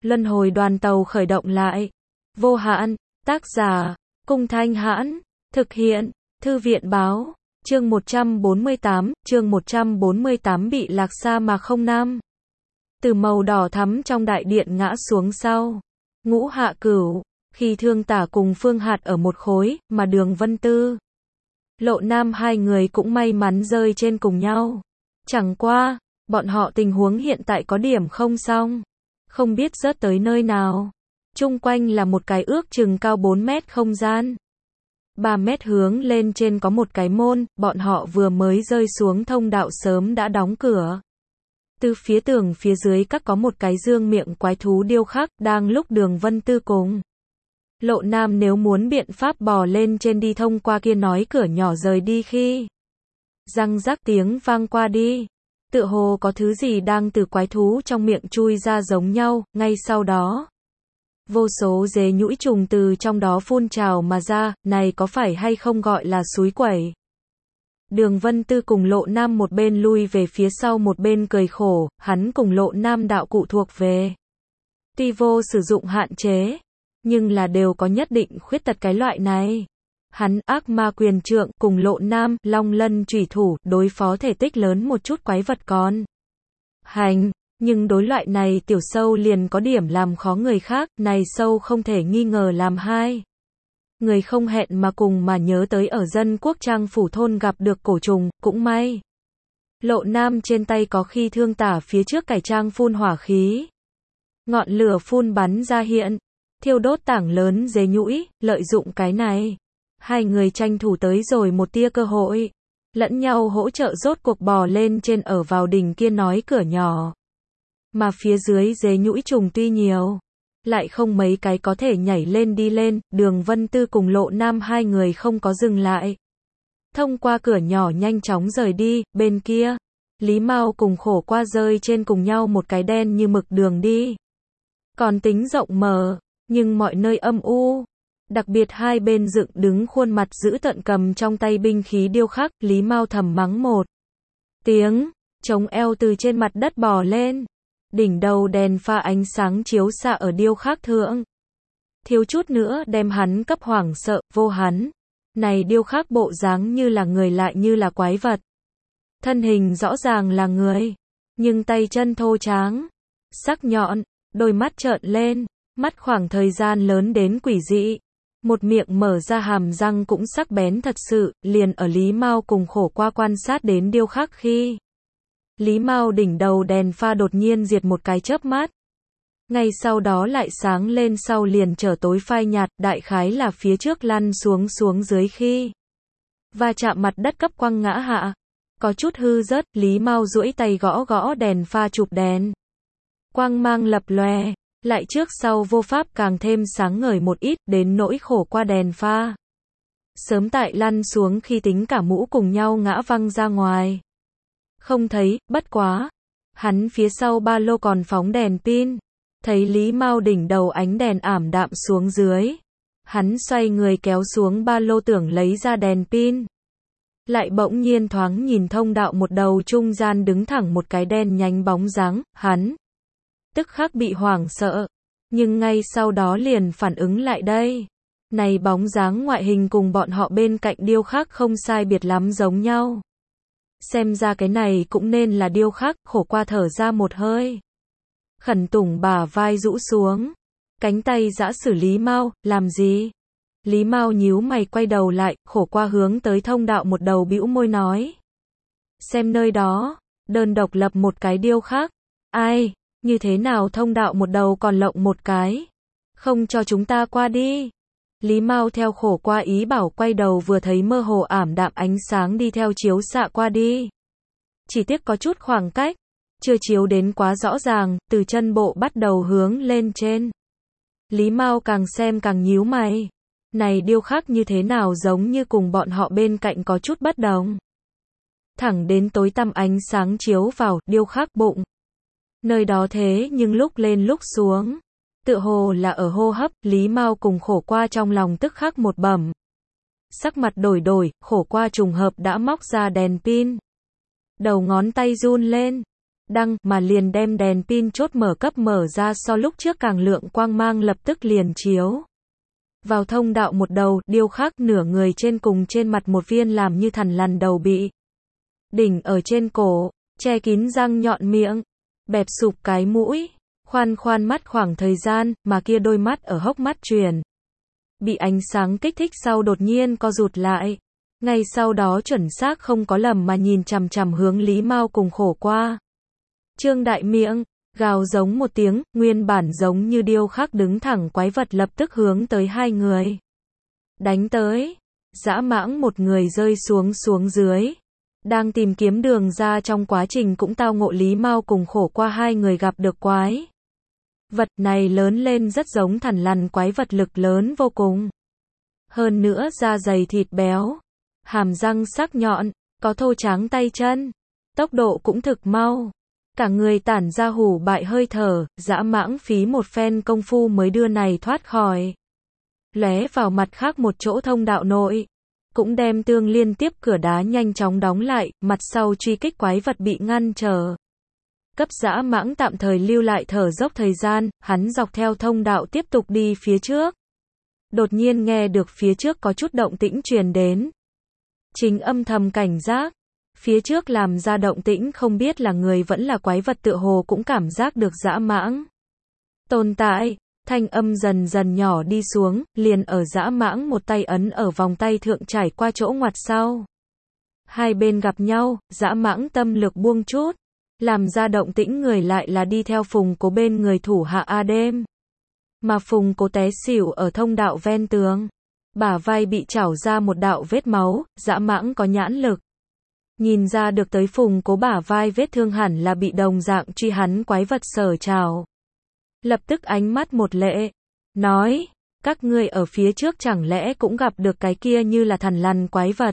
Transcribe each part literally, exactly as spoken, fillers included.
Luân hồi đoàn tàu khởi động lại. Vô hạn, tác giả, Cung Thanh Hãn, thực hiện, Thư viện báo, chương một trăm bốn mươi tám, chương một trăm bốn mươi tám bị lạc xa mà không nam. Từ màu đỏ thắm trong đại điện ngã xuống sau. Ngũ Hạ Cửu, khi Thương Tả cùng Phương Hạt ở một khối, mà Đường Vân Tư, Lộ Nam hai người cũng may mắn rơi trên cùng nhau. Chẳng qua, bọn họ tình huống hiện tại có điểm không xong. Không biết rớt tới nơi nào. Chung quanh là một cái ước chừng cao bốn mét không gian. ba mét hướng lên trên có một cái môn, bọn họ vừa mới rơi xuống thông đạo sớm đã đóng cửa. Từ phía tường phía dưới các có một cái dương miệng quái thú điêu khắc, đang lúc Đường Vân Tư cùng Lộ Nam nếu muốn biện pháp bò lên trên đi thông qua kia nói cửa nhỏ rời đi khi răng rắc tiếng vang qua đi. Tựa hồ có thứ gì đang từ quái thú trong miệng chui ra giống nhau, ngay sau đó vô số dế nhũi trùng từ trong đó phun trào mà ra, này có phải hay không gọi là suối quẩy. Đường Vân Tư cùng Lộ Nam một bên lui về phía sau một bên cười khổ, hắn cùng Lộ Nam đạo cụ thuộc về tuy vô sử dụng hạn chế, nhưng là đều có nhất định khuyết tật cái loại này. Hắn ác ma quyền trượng cùng Lộ Nam long lân chủy thủ đối phó thể tích lớn một chút quái vật còn hành, nhưng đối loại này tiểu sâu liền có điểm làm khó người khác, này sâu không thể nghi ngờ làm hai người không hẹn mà cùng mà nhớ tới ở dân quốc trang phủ thôn gặp được cổ trùng, cũng may Lộ Nam trên tay có khi Thương Tả phía trước cải trang phun hỏa khí, ngọn lửa phun bắn ra hiện, thiêu đốt tảng lớn dế nhũi, lợi dụng cái này, hai người tranh thủ tới rồi một tia cơ hội, lẫn nhau hỗ trợ rốt cuộc bò lên trên ở vào đỉnh kia nói cửa nhỏ. Mà phía dưới dế nhũi trùng tuy nhiều, lại không mấy cái có thể nhảy lên đi lên, Đường Vân Tư cùng Lộ Nam hai người không có dừng lại. Thông qua cửa nhỏ nhanh chóng rời đi, bên kia, Lý Mao cùng Khổ Qua rơi trên cùng nhau một cái đen như mực đường đi. Còn tính rộng mở, nhưng mọi nơi âm u. Đặc biệt hai bên dựng đứng khuôn mặt giữ tợn cầm trong tay binh khí điêu khắc, Lý Mao thầm mắng một tiếng, chống eo từ trên mặt đất bò lên. Đỉnh đầu đèn pha ánh sáng chiếu xạ ở điêu khắc thượng. Thiếu chút nữa đem hắn cấp hoảng sợ, vô hắn. Này điêu khắc bộ dáng như là người lại như là quái vật. Thân hình rõ ràng là người, nhưng tay chân thô tráng, sắc nhọn, đôi mắt trợn lên, mắt khoảng thời gian lớn đến quỷ dị. Một miệng mở ra hàm răng cũng sắc bén thật sự, liền ở Lý Mao cùng Khổ Qua quan sát đến điêu khắc khi Lý Mao đỉnh đầu đèn pha đột nhiên diệt một cái chớp mắt. Ngay sau đó lại sáng lên sau liền trở tối phai nhạt, đại khái là phía trước lăn xuống xuống dưới khi và chạm mặt đất cấp quăng ngã hạ. Có chút hư rớt, Lý Mao duỗi tay gõ gõ đèn pha chụp đèn. Quang mang lập lòe, lại trước sau vô pháp càng thêm sáng ngời một ít, đến nỗi Khổ Qua đèn pha. Sớm tại lăn xuống khi tính cả mũ cùng nhau ngã văng ra ngoài. Không thấy, bất quá. Hắn phía sau ba lô còn phóng đèn pin. Thấy Lý Mao đỉnh đầu ánh đèn ảm đạm xuống dưới. Hắn xoay người kéo xuống ba lô tưởng lấy ra đèn pin. Lại bỗng nhiên thoáng nhìn thông đạo một đầu trung gian đứng thẳng một cái đen nhánh bóng dáng, hắn tức khắc bị hoảng sợ. Nhưng ngay sau đó liền phản ứng lại đây. Này bóng dáng ngoại hình cùng bọn họ bên cạnh điêu khắc không sai biệt lắm giống nhau. Xem ra cái này cũng nên là điêu khắc, Khổ Qua thở ra một hơi. Khẩn tủng bả vai rũ xuống. Cánh tay giã xử Lý Mao, làm gì? Lý Mao nhíu mày quay đầu lại, Khổ Qua hướng tới thông đạo một đầu bĩu môi nói. Xem nơi đó, đơn độc lập một cái điêu khắc. Ai, như thế nào thông đạo một đầu còn lộng một cái? Không cho chúng ta qua đi. Lý Mao theo Khổ Qua ý bảo quay đầu vừa thấy mơ hồ ảm đạm ánh sáng đi theo chiếu xạ qua đi. Chỉ tiếc có chút khoảng cách, chưa chiếu đến quá rõ ràng, từ chân bộ bắt đầu hướng lên trên. Lý Mao càng xem càng nhíu mày. Này điêu khắc như thế nào giống như cùng bọn họ bên cạnh có chút bất đồng. Thẳng đến tối tăm ánh sáng chiếu vào, điêu khắc bụng. Nơi đó thế nhưng lúc lên lúc xuống. Tựa hồ là ở hô hấp, Lý Mao cùng Khổ Qua trong lòng tức khắc một bẩm. Sắc mặt đổi đổi, Khổ Qua trùng hợp đã móc ra đèn pin. Đầu ngón tay run lên. đăng, mà liền đem đèn pin chốt mở cấp mở ra so lúc trước càng lượng quang mang lập tức liền chiếu. Vào thông đạo một đầu, điêu khắc nửa người trên cùng trên mặt một viên làm như thằn lằn đầu bị đỉnh ở trên cổ, che kín răng nhọn miệng, bẹp sụp cái mũi, khoan khoan mắt khoảng thời gian, mà kia đôi mắt ở hốc mắt truyền. Bị ánh sáng kích thích sau đột nhiên co rụt lại. Ngay sau đó chuẩn xác không có lầm mà nhìn chằm chằm hướng Lý Mao cùng Khổ Qua. Trương đại miệng, gào giống một tiếng, nguyên bản giống như điêu khắc đứng thẳng quái vật lập tức hướng tới hai người. Đánh tới, dã mãng một người rơi xuống xuống dưới. Đang tìm kiếm đường ra trong quá trình cũng tao ngộ Lý Mao cùng Khổ Qua hai người gặp được quái. Vật này lớn lên rất giống thằn lằn quái vật lực lớn vô cùng. Hơn nữa da dày thịt béo, hàm răng sắc nhọn, có thô tráng tay chân, tốc độ cũng thực mau. Cả người tản ra hủ bại hơi thở, dã mãng phí một phen công phu mới đưa này thoát khỏi. Lóe vào mặt khác một chỗ thông đạo nội, cũng đem tương liên tiếp cửa đá nhanh chóng đóng lại, mặt sau truy kích quái vật bị ngăn trở. Cấp dã mãng tạm thời lưu lại thở dốc thời gian, hắn dọc theo thông đạo tiếp tục đi phía trước. Đột nhiên nghe được phía trước có chút động tĩnh truyền đến. Chính âm thầm cảnh giác, phía trước làm ra động tĩnh không biết là người vẫn là quái vật tựa hồ cũng cảm giác được dã mãng tồn tại, thanh âm dần dần nhỏ đi xuống, liền ở dã mãng một tay ấn ở vòng tay thượng trải qua chỗ ngoặt sau. Hai bên gặp nhau, dã mãng tâm lực buông chút, làm ra động tĩnh người lại là đi theo Phùng Cố bên người thủ hạ A đêm. Mà Phùng Cố té xỉu ở thông đạo ven tường, bả vai bị chảo ra một đạo vết máu, dã mãng có nhãn lực. Nhìn ra được tới Phùng Cố bả vai vết thương hẳn là bị đồng dạng truy hắn quái vật sở trào. Lập tức ánh mắt một lệ, nói, các ngươi ở phía trước chẳng lẽ cũng gặp được cái kia như là thằn lằn quái vật.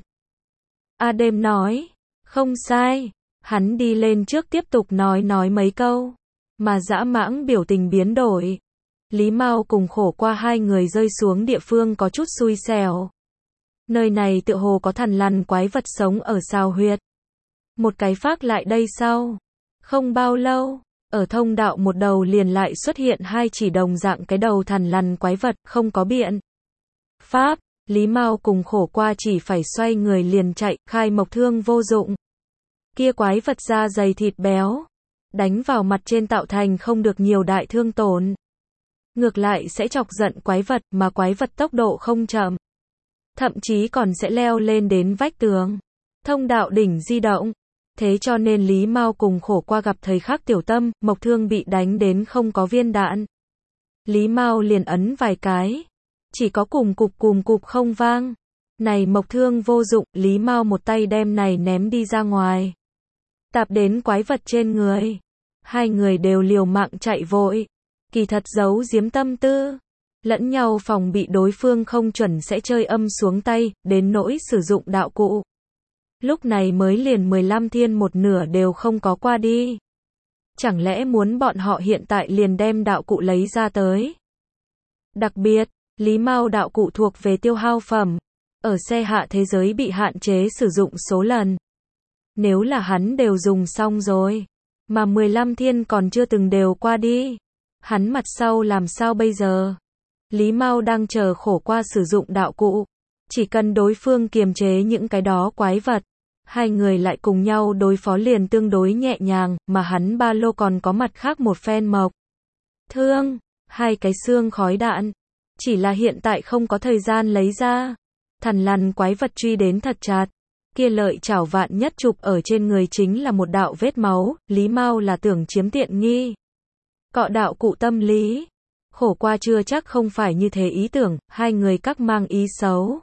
A đêm nói, không sai, hắn đi lên trước tiếp tục nói nói mấy câu, mà dã mãng biểu tình biến đổi. Lý Mao cùng Khổ Qua hai người rơi xuống địa phương có chút xui xẻo. Nơi này tựa hồ có thằn lằn quái vật sống ở sao huyệt. Một cái phác lại đây sau. Không bao lâu, ở thông đạo một đầu liền lại xuất hiện hai chỉ đồng dạng cái đầu thằn lằn quái vật, không có biện pháp, Lý Mao cùng Khổ Qua chỉ phải xoay người liền chạy, khai mộc thương vô dụng. Kia quái vật da dày thịt béo, đánh vào mặt trên tạo thành không được nhiều đại thương tổn. Ngược lại sẽ chọc giận quái vật, mà quái vật tốc độ không chậm. Thậm chí còn sẽ leo lên đến vách tường. Thông đạo đỉnh di động. Thế cho nên Lý Mao cùng Khổ Qua gặp thời khắc tiểu tâm, mộc thương bị đánh đến không có viên đạn. Lý Mao liền ấn vài cái. Chỉ có cùm cục cùm cục không vang. Này mộc thương vô dụng, Lý Mao một tay đem này ném đi ra ngoài. Tạp đến quái vật trên người. Hai người đều liều mạng chạy vội. Kỳ thật giấu giếm tâm tư. Lẫn nhau phòng bị đối phương không chuẩn sẽ chơi âm xuống tay, đến nỗi sử dụng đạo cụ. Lúc này mới liền mười lăm thiên một nửa đều không có qua đi. Chẳng lẽ muốn bọn họ hiện tại liền đem đạo cụ lấy ra tới? Đặc biệt, Lý Mao đạo cụ thuộc về tiêu hao phẩm. Ở xe hạ thế giới bị hạn chế sử dụng số lần. Nếu là hắn đều dùng xong rồi, mà mười lăm thiên còn chưa từng đều qua đi, hắn mặt sau làm sao bây giờ? Lý Mao đang chờ Khổ Qua sử dụng đạo cụ. Chỉ cần đối phương kiềm chế những cái đó quái vật, hai người lại cùng nhau đối phó liền tương đối nhẹ nhàng, mà hắn ba lô còn có mặt khác một phen mộc thương, hai cái xương khói đạn. Chỉ là hiện tại không có thời gian lấy ra. Thằn lằn quái vật truy đến thật chặt. Kia lợi chảo vạn nhất chụp ở trên người chính là một đạo vết máu, Lý Mao là tưởng chiếm tiện nghi. Cọ đạo cụ tâm lý. Khổ Qua chưa chắc không phải như thế ý tưởng, hai người các mang ý xấu.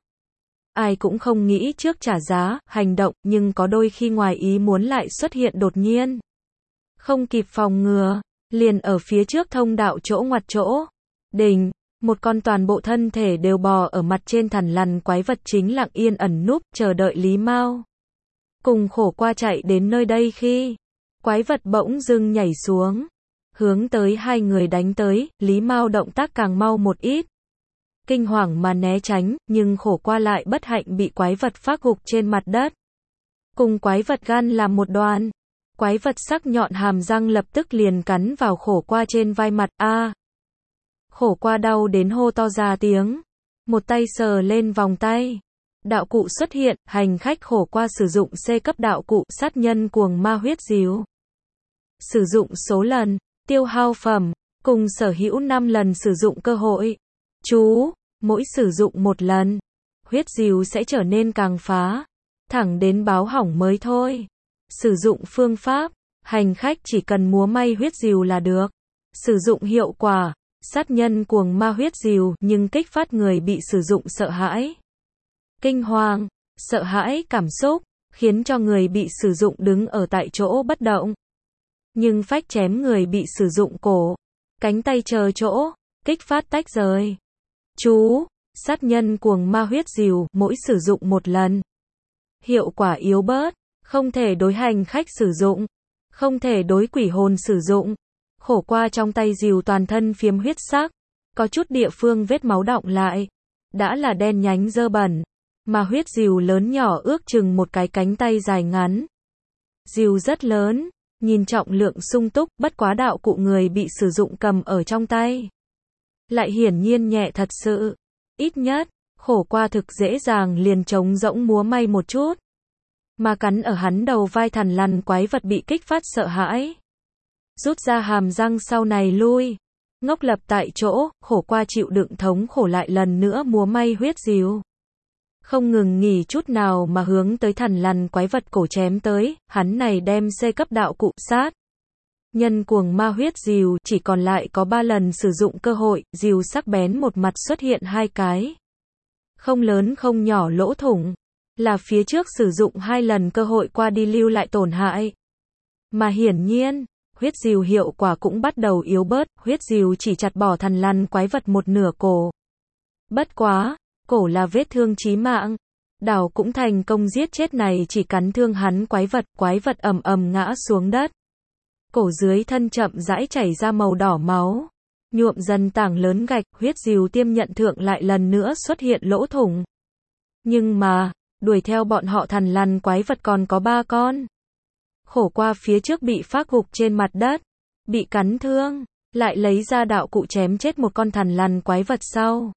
Ai cũng không nghĩ trước trả giá, hành động, nhưng có đôi khi ngoài ý muốn lại xuất hiện đột nhiên. Không kịp phòng ngừa, liền ở phía trước thông đạo chỗ ngoặt chỗ. Đỉnh, một con toàn bộ thân thể đều bò ở mặt trên thằn lằn quái vật chính lặng yên ẩn núp, chờ đợi Lý Mao. Cùng Khổ Qua chạy đến nơi đây khi, quái vật bỗng dưng nhảy xuống. Hướng tới hai người đánh tới, Lý Mao động tác càng mau một ít. Kinh hoàng mà né tránh, nhưng Khổ Qua lại bất hạnh bị quái vật phác gục trên mặt đất. Cùng quái vật gan làm một đoàn. Quái vật sắc nhọn hàm răng lập tức liền cắn vào khổ qua trên vai mặt, a à. Khổ qua đau đến hô to ra tiếng. Một tay sờ lên vòng tay. Đạo cụ xuất hiện, hành khách khổ qua sử dụng C cấp đạo cụ sát nhân cuồng ma huyết dìu. Sử dụng số lần, tiêu hao phẩm, cùng sở hữu năm lần sử dụng cơ hội. Chú, mỗi sử dụng một lần, huyết dìu sẽ trở nên càng phá, thẳng đến báo hỏng mới thôi. Sử dụng phương pháp, hành khách chỉ cần múa may huyết dìu là được. Sử dụng hiệu quả, sát nhân cuồng ma huyết dìu nhưng kích phát người bị sử dụng sợ hãi, kinh hoàng, sợ hãi cảm xúc, khiến cho người bị sử dụng đứng ở tại chỗ bất động. Nhưng phách chém người bị sử dụng cổ, cánh tay chờ chỗ, kích phát tách rời. Chú, sát nhân cuồng ma huyết dìu mỗi sử dụng một lần. Hiệu quả yếu bớt, không thể đối hành khách sử dụng, không thể đối quỷ hồn sử dụng. Khổ qua trong tay dìu toàn thân phiếm huyết sắc, có chút địa phương vết máu đọng lại, đã là đen nhánh dơ bẩn, mà huyết dìu lớn nhỏ ước chừng một cái cánh tay dài ngắn. Dìu rất lớn, nhìn trọng lượng sung túc, bất quá đạo cụ người bị sử dụng cầm ở trong tay lại hiển nhiên nhẹ thật sự. Ít nhất, khổ qua thực dễ dàng liền trống rỗng múa may một chút. Mà cắn ở hắn đầu vai thằn lằn quái vật bị kích phát sợ hãi, rút ra hàm răng sau này lui, ngốc lập tại chỗ, khổ qua chịu đựng thống khổ lại lần nữa múa may huyết dìu. Không ngừng nghỉ chút nào mà hướng tới thằn lằn quái vật cổ chém tới, hắn này đem C cấp đạo cụ sát nhân cuồng ma huyết dìu, chỉ còn lại có ba lần sử dụng cơ hội, dìu sắc bén một mặt xuất hiện hai cái không lớn không nhỏ lỗ thủng, là phía trước sử dụng hai lần cơ hội qua đi lưu lại tổn hại. Mà hiển nhiên, huyết dìu hiệu quả cũng bắt đầu yếu bớt, huyết dìu chỉ chặt bỏ thằn lằn quái vật một nửa cổ. Bất quá, cổ là vết thương chí mạng. Đào cũng thành công giết chết này chỉ cắn thương hắn quái vật, quái vật ầm ầm ngã xuống đất. Cổ dưới thân chậm rãi chảy ra màu đỏ máu, nhuộm dần tảng lớn gạch, huyết dìu tiêm nhận thượng lại lần nữa xuất hiện lỗ thủng. Nhưng mà, đuổi theo bọn họ thằn lằn quái vật còn có ba con. Khổ qua phía trước bị phác gục trên mặt đất, bị cắn thương, lại lấy ra đạo cụ chém chết một con thằn lằn quái vật sau.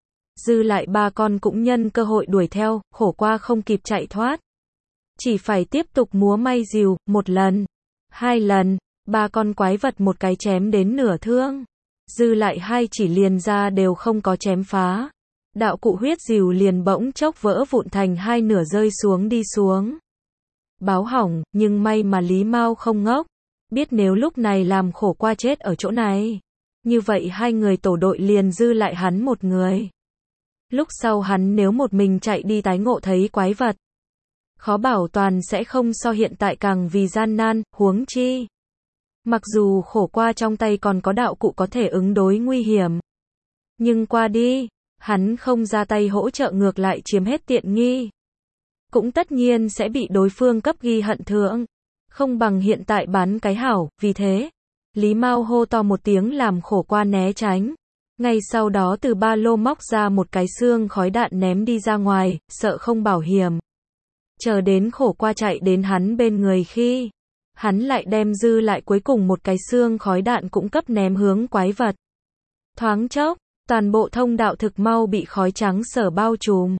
Dư lại ba con cũng nhân cơ hội đuổi theo, khổ qua không kịp chạy thoát. Chỉ phải tiếp tục múa may dìu, một lần, hai lần, ba con quái vật một cái chém đến nửa thương. Dư lại hai chỉ liền ra đều không có chém phá. Đạo cụ huyết dìu liền bỗng chốc vỡ vụn thành hai nửa rơi xuống đi xuống. Báo hỏng, nhưng may mà Lý Mao không ngốc. Biết nếu lúc này làm khổ qua chết ở chỗ này, như vậy hai người tổ đội liền dư lại hắn một người. Lúc sau hắn nếu một mình chạy đi tái ngộ thấy quái vật, khó bảo toàn sẽ không so hiện tại càng vì gian nan, huống chi. Mặc dù khổ qua trong tay còn có đạo cụ có thể ứng đối nguy hiểm, nhưng qua đi, hắn không ra tay hỗ trợ ngược lại chiếm hết tiện nghi. Cũng tất nhiên sẽ bị đối phương cấp ghi hận thượng, không bằng hiện tại bán cái hảo, vì thế, Lý Mao hô to một tiếng làm khổ qua né tránh. Ngay sau đó từ ba lô móc ra một cái xương khói đạn ném đi ra ngoài, sợ không bảo hiểm. Chờ đến khổ qua chạy đến hắn bên người khi, hắn lại đem dư lại cuối cùng một cái xương khói đạn cũng cấp ném hướng quái vật. Thoáng chốc, toàn bộ thông đạo thực mau bị khói trắng sở bao trùm.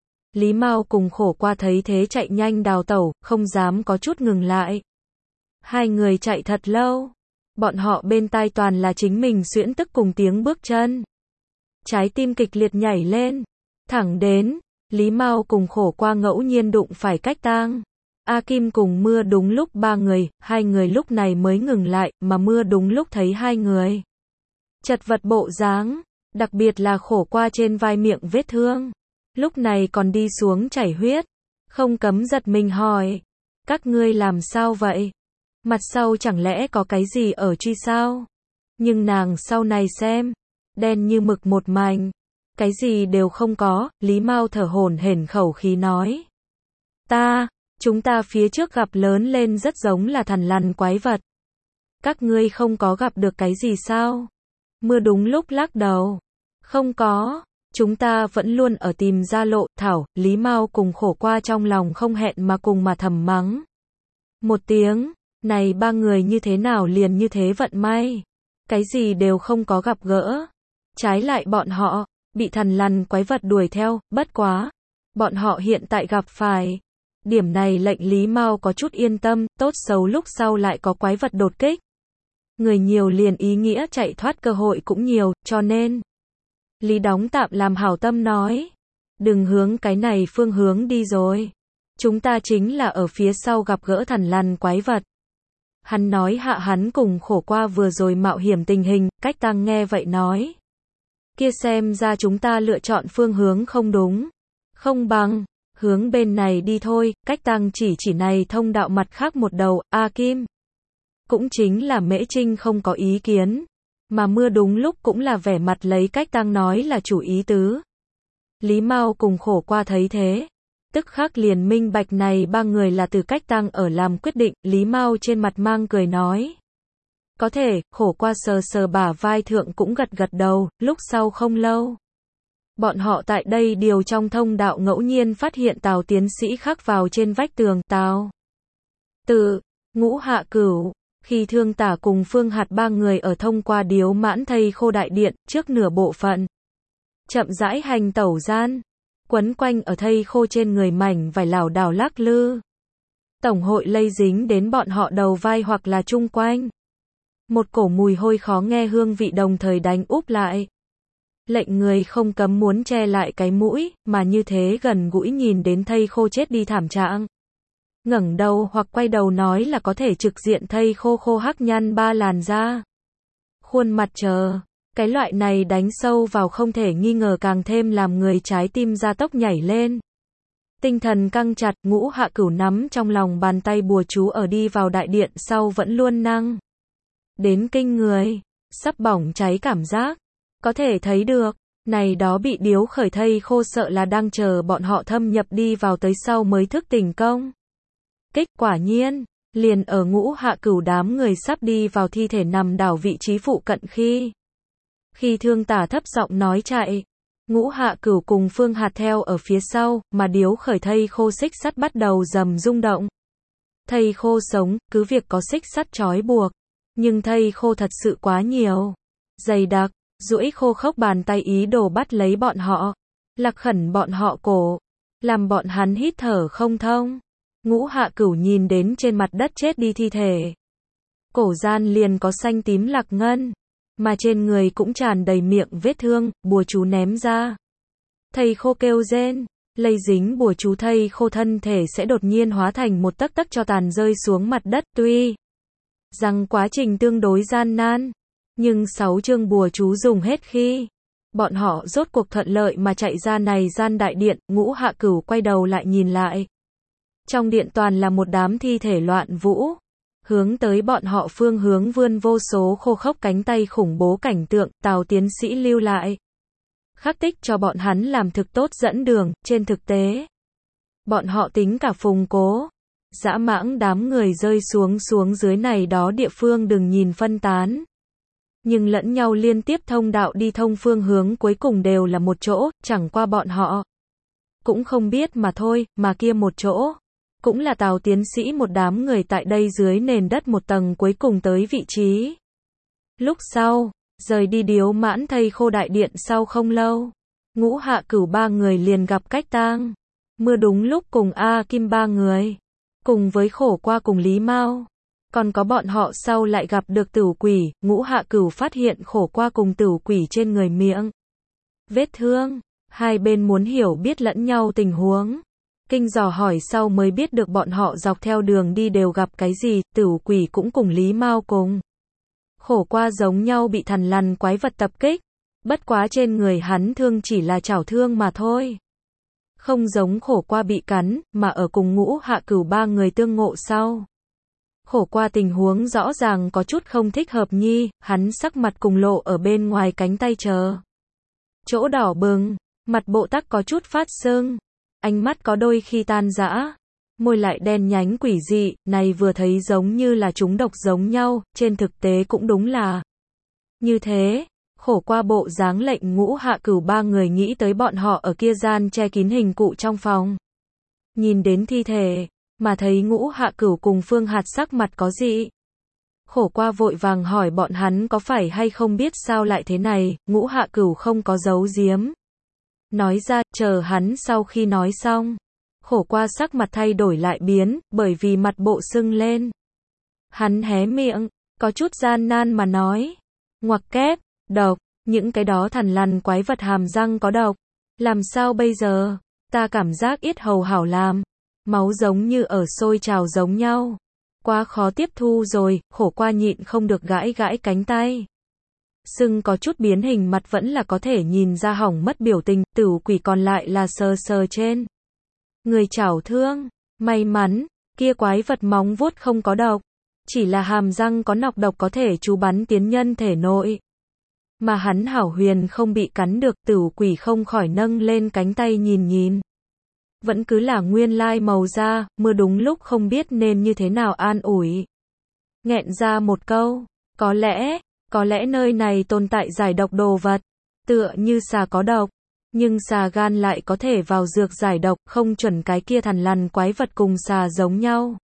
Lý Mao cùng khổ qua thấy thế chạy nhanh đào tẩu, không dám có chút ngừng lại. Hai người chạy thật lâu. Bọn họ bên tai toàn là chính mình xuyễn tức cùng tiếng bước chân. Trái tim kịch liệt nhảy lên. Thẳng đến, Lý Mao cùng khổ qua ngẫu nhiên đụng phải cách tang. A Kim cùng Mưa đúng lúc ba người, hai người lúc này mới ngừng lại, mà Mưa đúng lúc thấy hai người. Chật vật bộ dáng, đặc biệt là khổ qua trên vai miệng vết thương. Lúc này còn đi xuống chảy huyết. Không cấm giật mình hỏi. Các ngươi làm sao vậy? Mặt sau chẳng lẽ có cái gì ở truy sao? Nhưng nàng sau này xem, đen như mực một mảnh, cái gì đều không có. Lý Mao thở hổn hển khẩu khí nói. Ta, chúng ta phía trước gặp lớn lên rất giống là thằn lằn quái vật. Các ngươi không có gặp được cái gì sao? Mưa đúng lúc lắc đầu. Không có, chúng ta vẫn luôn ở tìm ra lộ. Thảo, Lý Mao cùng khổ qua trong lòng không hẹn mà cùng mà thầm mắng. Một tiếng. Này ba người như thế nào liền như thế vận may. Cái gì đều không có gặp gỡ. Trái lại bọn họ, bị thần lằn quái vật đuổi theo, bất quá. Bọn họ hiện tại gặp phải. Điểm này lệnh Lý Mao có chút yên tâm, tốt xấu lúc sau lại có quái vật đột kích. Người nhiều liền ý nghĩa chạy thoát cơ hội cũng nhiều, cho nên. Lý Đóng tạm làm hảo tâm nói. Đừng hướng cái này phương hướng đi rồi. Chúng ta chính là ở phía sau gặp gỡ thần lằn quái vật. Hắn nói hạ hắn cùng khổ qua vừa rồi mạo hiểm tình hình, Cách Tăng nghe vậy nói. Kia xem ra chúng ta lựa chọn phương hướng không đúng. Không bằng, hướng bên này đi thôi, Cách Tăng chỉ chỉ này thông đạo mặt khác một đầu, A Kim. Cũng chính là Mễ Trinh không có ý kiến. Mà mưa đúng lúc cũng là vẻ mặt lấy Cách Tăng nói là chủ ý tứ. Lý Mao cùng khổ qua thấy thế. Tức khắc liền minh bạch này ba người là từ Cách Tăng ở làm quyết định, Lý Mao trên mặt mang cười nói. Có thể, khổ qua sờ sờ bả vai thượng cũng gật gật đầu, lúc sau không lâu. Bọn họ tại đây điều trong thông đạo ngẫu nhiên phát hiện Tào tiến sĩ khắc vào trên vách tường, Tào. Tự, Ngũ Hạ Cửu, khi Thương Tả cùng Phương Hạt ba người ở thông qua điếu mãn thây khô đại điện, trước nửa bộ phận. Chậm rãi hành tẩu gian. Quấn quanh ở thây khô trên người mảnh vải lảo đảo lắc lư. Tổng hội lây dính đến bọn họ đầu vai hoặc là chung quanh. Một cổ mùi hôi khó nghe hương vị đồng thời đánh úp lại. Lệnh người không cấm muốn che lại cái mũi, mà như thế gần gũi nhìn đến thây khô chết đi thảm trạng. Ngẩng đầu hoặc quay đầu nói là có thể trực diện thây khô khô hắc nhăn ba làn da. Khuôn mặt chờ. Cái loại này đánh sâu vào không thể nghi ngờ càng thêm làm người trái tim gia tốc nhảy lên. Tinh thần căng chặt, Ngũ Hạ Cửu nắm trong lòng bàn tay bùa chú ở đi vào đại điện sau vẫn luôn năng. Đến kinh người, sắp bỏng cháy cảm giác. Có thể thấy được, này đó bị điếu khởi thây khô sợ là đang chờ bọn họ thâm nhập đi vào tới sau mới thức tỉnh công. Kích quả nhiên, liền ở Ngũ Hạ Cửu đám người sắp đi vào thi thể nằm đảo vị trí phụ cận khi. Khi Thương Tả thấp giọng nói chạy, Ngũ Hạ Cửu cùng Phương Hạt theo ở phía sau, mà điếu khởi thây khô xích sắt bắt đầu rầm rung động. Thây khô sống, cứ việc có xích sắt trói buộc, nhưng thây khô thật sự quá nhiều. Dày đặc, duỗi khô khốc bàn tay ý đồ bắt lấy bọn họ, lạc khẩn bọn họ cổ, làm bọn hắn hít thở không thông. Ngũ Hạ Cửu nhìn đến trên mặt đất chết đi thi thể. Cổ gian liền có xanh tím lạc ngân. Mà trên người cũng tràn đầy miệng vết thương, bùa chú ném ra. Thây khô kêu rên, lây dính bùa chú thây khô thân thể sẽ đột nhiên hóa thành một tấc tấc cho tàn rơi xuống mặt đất, tuy rằng quá trình tương đối gian nan, nhưng sáu chương bùa chú dùng hết khi bọn họ rốt cuộc thuận lợi mà chạy ra này gian đại điện. Ngũ Hạ Cửu quay đầu lại nhìn lại. Trong điện toàn là một đám thi thể loạn vũ. Hướng tới bọn họ phương hướng vươn vô số khô khốc cánh tay khủng bố cảnh tượng, Tào tiến sĩ lưu lại. Khắc tích cho bọn hắn làm thực tốt dẫn đường, trên thực tế. Bọn họ tính cả phùng cố. Dã mãng đám người rơi xuống xuống dưới này đó địa phương đừng nhìn phân tán. Nhưng lẫn nhau liên tiếp thông đạo đi thông phương hướng cuối cùng đều là một chỗ, chẳng qua bọn họ. Cũng không biết mà thôi, mà kia một chỗ. Cũng là Tào tiến sĩ một đám người tại đây dưới nền đất một tầng cuối cùng tới vị trí. Lúc sau, rời đi điếu mãn thây khô đại điện sau không lâu. Ngũ Hạ Cửu ba người liền gặp Cách Tang. Mưa đúng lúc cùng A Kim ba người. Cùng với khổ qua cùng Lý Mao. Còn có bọn họ sau lại gặp được Tửu Quỷ. Ngũ Hạ Cửu phát hiện khổ qua cùng Tửu Quỷ trên người miệng. Vết thương. Hai bên muốn hiểu biết lẫn nhau tình huống. Kinh dò hỏi sau mới biết được bọn họ dọc theo đường đi đều gặp cái gì. Tửu Quỷ cũng cùng Lý Mao cùng. Khổ qua giống nhau bị thần lằn quái vật tập kích. Bất quá trên người hắn thương chỉ là chảo thương mà thôi. Không giống khổ qua bị cắn, mà ở cùng Ngũ Hạ Cửu ba người tương ngộ sau. Khổ qua tình huống rõ ràng có chút không thích hợp nhi, hắn sắc mặt cùng lộ ở bên ngoài cánh tay chờ. Chỗ đỏ bừng, mặt bộ tắc có chút phát sưng, ánh mắt có đôi khi tan rã, môi lại đen nhánh quỷ dị, này vừa thấy giống như là chúng độc giống nhau, trên thực tế cũng đúng là như thế. Khổ qua bộ dáng lệnh Ngũ Hạ Cửu ba người nghĩ tới bọn họ ở kia gian che kín hình cụ trong phòng. Nhìn đến thi thể, mà thấy Ngũ Hạ Cửu cùng Phương Hạt sắc mặt có dị. Khổ qua vội vàng hỏi bọn hắn có phải hay không biết sao lại thế này, Ngũ Hạ Cửu không có giấu giếm. Nói ra, chờ hắn sau khi nói xong. Khổ qua sắc mặt thay đổi lại biến, bởi vì mặt bộ sưng lên. Hắn hé miệng, có chút gian nan mà nói. Ngoặc kép, độc, những cái đó thằn lằn quái vật hàm răng có độc. Làm sao bây giờ? Ta cảm giác yết hầu hảo làm. Máu giống như ở sôi trào giống nhau. Quá khó tiếp thu rồi, khổ qua nhịn không được gãi gãi cánh tay. Sưng có chút biến hình mặt vẫn là có thể nhìn ra hỏng mất biểu tình, Tửu Quỷ còn lại là sờ sờ trên. Người chảo thương, may mắn, kia quái vật móng vuốt không có độc. Chỉ là hàm răng có nọc độc có thể trú bắn tiến nhân thể nội. Mà hắn hảo huyền không bị cắn được, Tửu Quỷ không khỏi nâng lên cánh tay nhìn nhìn. Vẫn cứ là nguyên lai màu da, mưa đúng lúc không biết nên như thế nào an ủi. Nghẹn ra một câu, có lẽ, có lẽ nơi này tồn tại giải độc đồ vật, tựa như xà có độc, nhưng xà gan lại có thể vào dược giải độc, không chuẩn cái kia thằn lằn quái vật cùng xà giống nhau.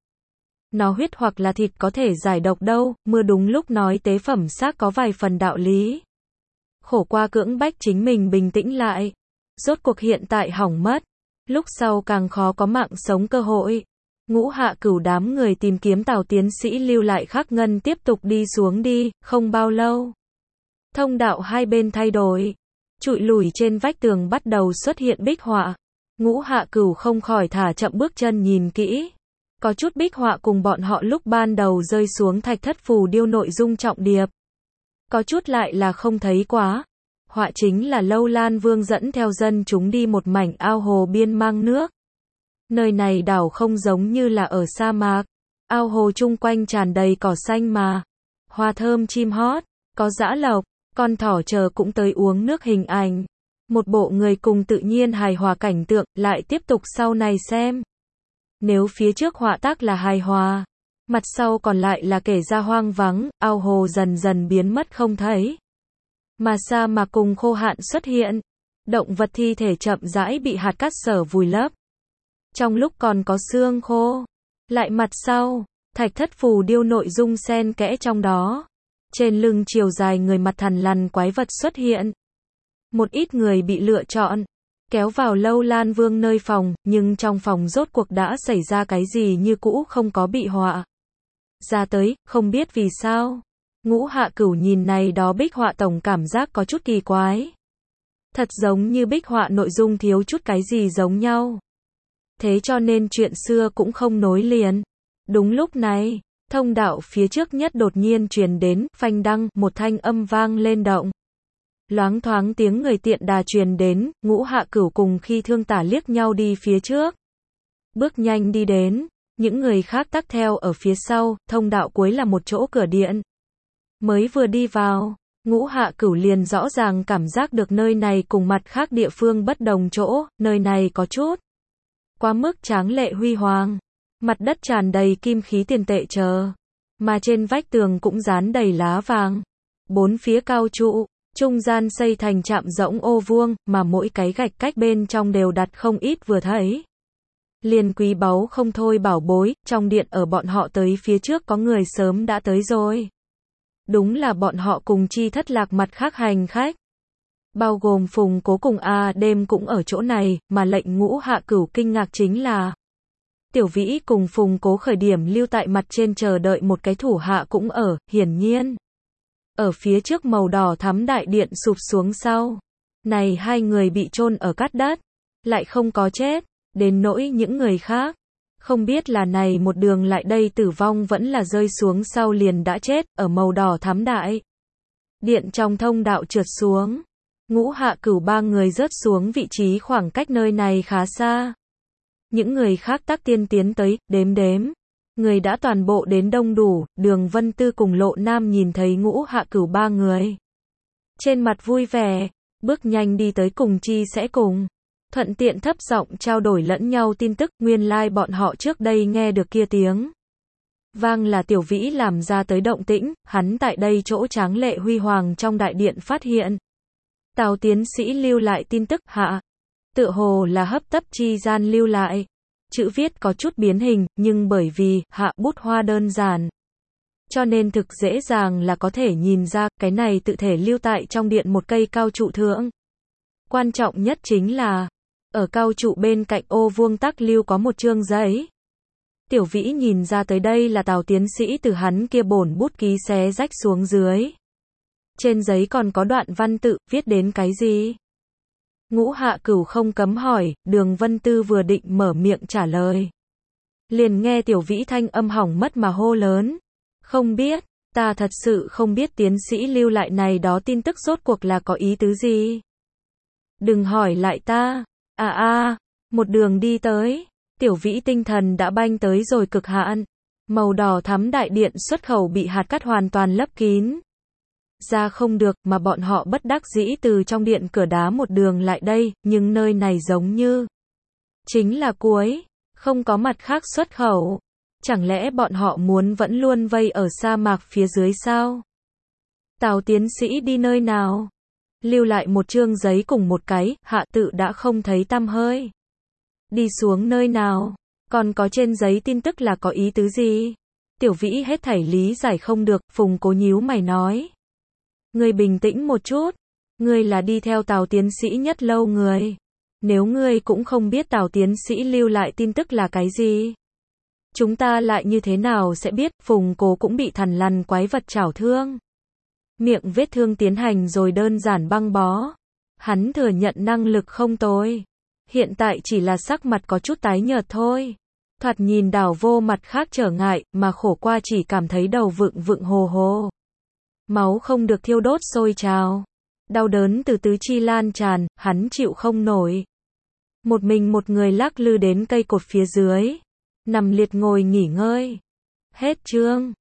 Nó huyết hoặc là thịt có thể giải độc đâu, mưa đúng lúc nói tế phẩm xác có vài phần đạo lý. Khổ qua cưỡng bách chính mình bình tĩnh lại, rốt cuộc hiện tại hỏng mất. Lúc sau càng khó có mạng sống cơ hội. Ngũ Hạ Cửu đám người tìm kiếm Tào tiến sĩ lưu lại Khắc Ngân tiếp tục đi xuống đi, không bao lâu. Thông đạo hai bên thay đổi. Trụi lủi trên vách tường bắt đầu xuất hiện bích họa. Ngũ Hạ Cửu không khỏi thả chậm bước chân nhìn kỹ. Có chút bích họa cùng bọn họ lúc ban đầu rơi xuống thạch thất phù điêu nội dung trọng điệp. Có chút lại là không thấy quá. Họa chính là Lâu Lan Vương dẫn theo dân chúng đi một mảnh ao hồ biên mang nước. Nơi này đảo không giống như là ở sa mạc. Ao hồ chung quanh tràn đầy cỏ xanh mà. Hoa thơm chim hót, có dã lộc, con thỏ chờ cũng tới uống nước hình ảnh. Một bộ người cùng tự nhiên hài hòa cảnh tượng, lại tiếp tục sau này xem. Nếu phía trước họa tác là hài hòa, mặt sau còn lại là kể ra hoang vắng, ao hồ dần dần biến mất không thấy. Mà sa mạc cùng khô hạn xuất hiện, động vật thi thể chậm rãi bị hạt cát sở vùi lấp. Trong lúc còn có xương khô, lại mặt sau, thạch thất phù điêu nội dung xen kẽ trong đó. Trên lưng chiều dài người mặt thằn lằn quái vật xuất hiện. Một ít người bị lựa chọn, kéo vào Lâu Lan Vương nơi phòng, nhưng trong phòng rốt cuộc đã xảy ra cái gì như cũ không có bị họa. Ra tới, không biết vì sao. Ngũ Hạ Cửu nhìn này đó bích họa tổng cảm giác có chút kỳ quái. Thật giống như bích họa nội dung thiếu chút cái gì giống nhau. Thế cho nên chuyện xưa cũng không nối liền. Đúng lúc này, thông đạo phía trước nhất đột nhiên truyền đến, phanh đăng, một thanh âm vang lên động. Loáng thoáng tiếng người tiện đà truyền đến, Ngũ Hạ Cửu cùng khi thương tả liếc nhau đi phía trước. Bước nhanh đi đến, những người khác tắc theo ở phía sau, thông đạo cuối là một chỗ cửa điện. Mới vừa đi vào, Ngũ Hạ Cửu liền rõ ràng cảm giác được nơi này cùng mặt khác địa phương bất đồng chỗ, nơi này có chút quá mức tráng lệ huy hoàng. Mặt đất tràn đầy kim khí tiền tệ chờ, mà trên vách tường cũng dán đầy lá vàng. Bốn phía cao trụ, trung gian xây thành trạm rỗng ô vuông, mà mỗi cái gạch cách bên trong đều đặt không ít vừa thấy. Liền quý báu không thôi bảo bối, trong điện ở bọn họ tới phía trước có người sớm đã tới rồi. Đúng là bọn họ cùng chi thất lạc mặt khác hành khách. Bao gồm Phùng Cố cùng A đêm cũng ở chỗ này, mà lệnh Ngũ Hạ Cửu kinh ngạc chính là Tiểu Vĩ cùng Phùng Cố khởi điểm lưu tại mặt trên chờ đợi một cái thủ hạ cũng ở, hiển nhiên. Ở phía trước màu đỏ thắm đại điện sụp xuống sau. Này hai người bị chôn ở cát đất, lại không có chết, đến nỗi những người khác. Không biết là này một đường lại đây tử vong vẫn là rơi xuống sau liền đã chết, ở màu đỏ thắm đại. Điện trong thông đạo trượt xuống. Ngũ Hạ Cửu ba người rớt xuống vị trí khoảng cách nơi này khá xa. Những người khác tác tiên tiến tới, đếm đếm. Người đã toàn bộ đến đông đủ, Đường Vân Tư cùng Lộ Nam nhìn thấy Ngũ Hạ Cửu ba người. Trên mặt vui vẻ, bước nhanh đi tới cùng chi sẽ cùng. Thuận tiện thấp giọng trao đổi lẫn nhau tin tức, nguyên lai like bọn họ trước đây nghe được kia tiếng vang là Tiểu Vĩ làm ra tới động tĩnh, hắn tại đây chỗ tráng lệ huy hoàng trong đại điện phát hiện. Tào tiến sĩ lưu lại tin tức, hạ. Tựa hồ là hấp tấp chi gian lưu lại. chữ viết có chút biến hình, nhưng bởi vì hạ bút hoa đơn giản, cho nên thực dễ dàng là có thể nhìn ra, cái này tự thể lưu tại trong điện một cây cao trụ thượng. Quan trọng nhất chính là, ở cao trụ bên cạnh ô vuông tắc lưu có một chương giấy. Tiểu Vĩ nhìn ra tới đây là Tào tiến sĩ từ hắn kia bổn bút ký xé rách xuống dưới. Trên giấy còn có đoạn văn tự, viết đến cái gì? Ngũ Hạ Cửu không cấm hỏi, Đường Vân Tư vừa định mở miệng trả lời. Liền nghe Tiểu Vĩ thanh âm hỏng mất mà hô lớn. Không biết, ta thật sự không biết tiến sĩ lưu lại này đó tin tức rốt cuộc là có ý tứ gì. Đừng hỏi lại ta. À a, một đường đi tới, Tiểu Vĩ tinh thần đã banh tới rồi cực hạn. Màu đỏ thắm đại điện xuất khẩu bị hạt cát hoàn toàn lấp kín. Ra không được mà bọn họ bất đắc dĩ từ trong điện cửa đá một đường lại đây, nhưng nơi này giống như chính là cuối, không có mặt khác xuất khẩu. Chẳng lẽ bọn họ muốn vẫn luôn vây ở sa mạc phía dưới sao? Tào tiến sĩ đi nơi nào? Lưu lại một chương giấy cùng một cái, hạ tự đã không thấy tăm hơi. Đi xuống nơi nào? Còn có trên giấy tin tức là có ý tứ gì? Tiểu Vĩ hết thảy lý giải không được, Phùng Cố nhíu mày nói. Ngươi bình tĩnh một chút. Ngươi là đi theo Tào tiến sĩ nhất lâu người. Nếu ngươi cũng không biết Tào tiến sĩ lưu lại tin tức là cái gì, chúng ta lại như thế nào sẽ biết? Phùng Cố cũng bị thằn lằn quái vật chảo thương. Miệng vết thương tiến hành rồi đơn giản băng bó. Hắn thừa nhận năng lực không tồi. Hiện tại chỉ là sắc mặt có chút tái nhợt thôi. Thoạt nhìn đảo vô mặt khác trở ngại, mà khổ qua chỉ cảm thấy đầu vựng vựng hồ hồ. Máu không được thiêu đốt sôi trào. Đau đớn từ tứ chi lan tràn, hắn chịu không nổi. Một mình một người lắc lư đến cây cột phía dưới. Nằm liệt ngồi nghỉ ngơi. Hết chương.